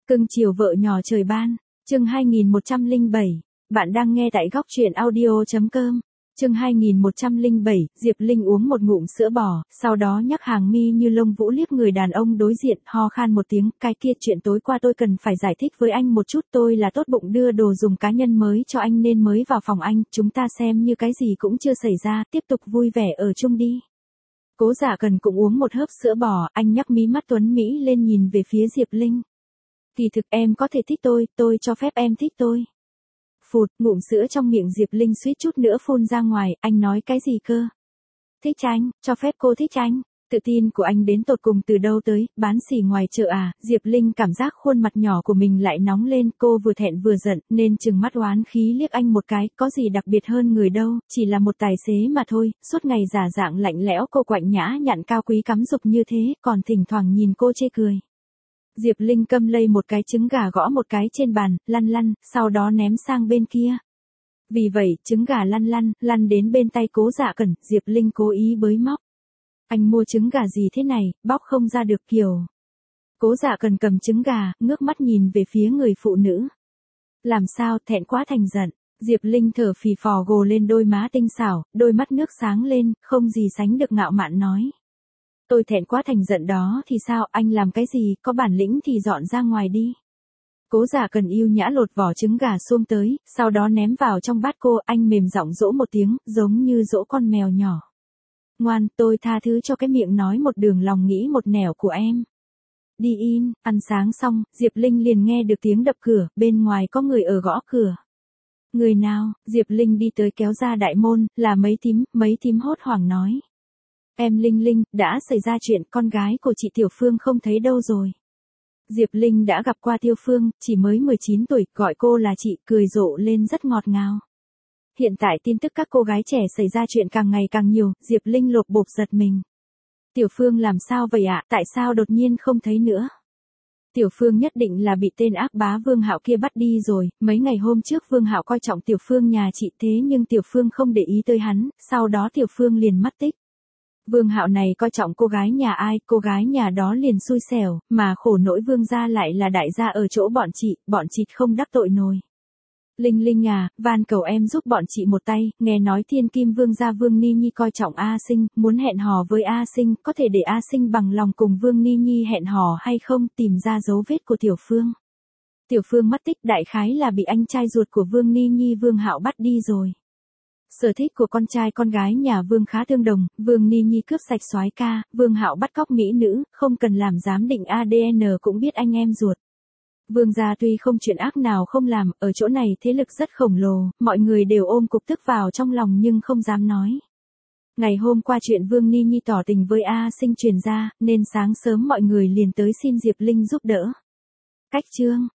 Cưng chiều vợ nhỏ trời ban, chương 2107, bạn đang nghe tại góc truyện audio.com. Chương 2107, Diệp Linh uống một ngụm sữa bò, sau đó nhắc hàng mi như lông vũ liếc người đàn ông đối diện, ho khan một tiếng, cái kia chuyện tối qua tôi cần phải giải thích với anh một chút, tôi là tốt bụng đưa đồ dùng cá nhân mới cho anh nên mới vào phòng anh, chúng ta xem như cái gì cũng chưa xảy ra, tiếp tục vui vẻ ở chung đi. Cố Dạ Cần cũng uống một hớp sữa bò, anh nhắc mí mắt tuấn Mỹ lên nhìn về phía Diệp Linh. Kỳ thực em có thể thích tôi cho phép em thích tôi. Phụt, ngụm sữa trong miệng Diệp Linh suýt chút nữa phun ra ngoài, anh nói cái gì cơ? Thích anh, cho phép cô thích anh. Tự tin của anh đến tột cùng từ đâu tới, bán xỉ ngoài chợ à? Diệp Linh cảm giác khuôn mặt nhỏ của mình lại nóng lên, cô vừa thẹn vừa giận, nên trừng mắt oán khí liếc anh một cái, có gì đặc biệt hơn người đâu, chỉ là một tài xế mà thôi, suốt ngày giả dạng lạnh lẽo cô quạnh nhã nhặn cao quý cắm dục như thế, còn thỉnh thoảng nhìn cô chê cười. Diệp Linh câm lây một cái trứng gà gõ một cái trên bàn, lăn lăn, sau đó ném sang bên kia. Vì vậy, trứng gà lăn đến bên tay Cố Dạ Cẩn, Diệp Linh cố ý bới móc. Anh mua trứng gà gì thế này, bóc không ra được kiểu. Cố Dạ Cẩn cầm trứng gà, ngước mắt nhìn về phía người phụ nữ. Làm sao, thẹn quá thành giận. Diệp Linh thở phì phò gồ lên đôi má tinh xảo, đôi mắt nước sáng lên, không gì sánh được ngạo mạn nói. Tôi thẹn quá thành giận đó thì sao, anh làm cái gì, có bản lĩnh thì dọn ra ngoài đi. Cố Dạ Cần yêu nhã lột vỏ trứng gà xuông tới, sau đó ném vào trong bát cô, anh mềm giọng dỗ một tiếng, giống như dỗ con mèo nhỏ. Ngoan, tôi tha thứ cho cái miệng nói một đường lòng nghĩ một nẻo của em. Đi in, ăn sáng xong, Diệp Linh liền nghe được tiếng đập cửa, bên ngoài có người ở gõ cửa. Người nào? Diệp Linh đi tới kéo ra đại môn, là mấy thím hốt hoảng nói. Em Linh, đã xảy ra chuyện, con gái của chị Tiểu Phương không thấy đâu rồi. Diệp Linh đã gặp qua Tiểu Phương, chỉ mới 19 tuổi, gọi cô là chị, cười rộ lên rất ngọt ngào. Hiện tại tin tức các cô gái trẻ xảy ra chuyện càng ngày càng nhiều, Diệp Linh lột bột giật mình. Tiểu Phương làm sao vậy ạ, tại sao đột nhiên không thấy nữa? Tiểu Phương nhất định là bị tên ác bá Vương Hạo kia bắt đi rồi, mấy ngày hôm trước Vương Hạo coi trọng Tiểu Phương nhà chị thế nhưng Tiểu Phương không để ý tới hắn, sau đó Tiểu Phương liền mất tích. Vương Hạo này coi trọng cô gái nhà ai, cô gái nhà đó liền xui xẻo, mà khổ nỗi Vương gia lại là đại gia ở chỗ bọn chị không đắc tội nổi. Linh à, van cầu em giúp bọn chị một tay, nghe nói Thiên Kim Vương gia Vương Ni Nhi coi trọng A Sinh, muốn hẹn hò với A Sinh, có thể để A Sinh bằng lòng cùng Vương Ni Nhi hẹn hò hay không, tìm ra dấu vết của Tiểu Phương. Tiểu Phương mất tích đại khái là bị anh trai ruột của Vương Ni Nhi Vương Hạo bắt đi rồi. Sở thích của con trai con gái nhà Vương khá tương đồng, Vương Ni Nhi cướp sạch soái ca, Vương Hạo bắt cóc mỹ nữ, không cần làm giám định ADN cũng biết anh em ruột. Vương gia tuy không chuyện ác nào không làm, ở chỗ này thế lực rất khổng lồ, mọi người đều ôm cục tức vào trong lòng nhưng không dám nói. Ngày hôm qua chuyện Vương Ni Nhi tỏ tình với A Sinh truyền ra, nên sáng sớm mọi người liền tới xin Diệp Linh giúp đỡ. Cách chương,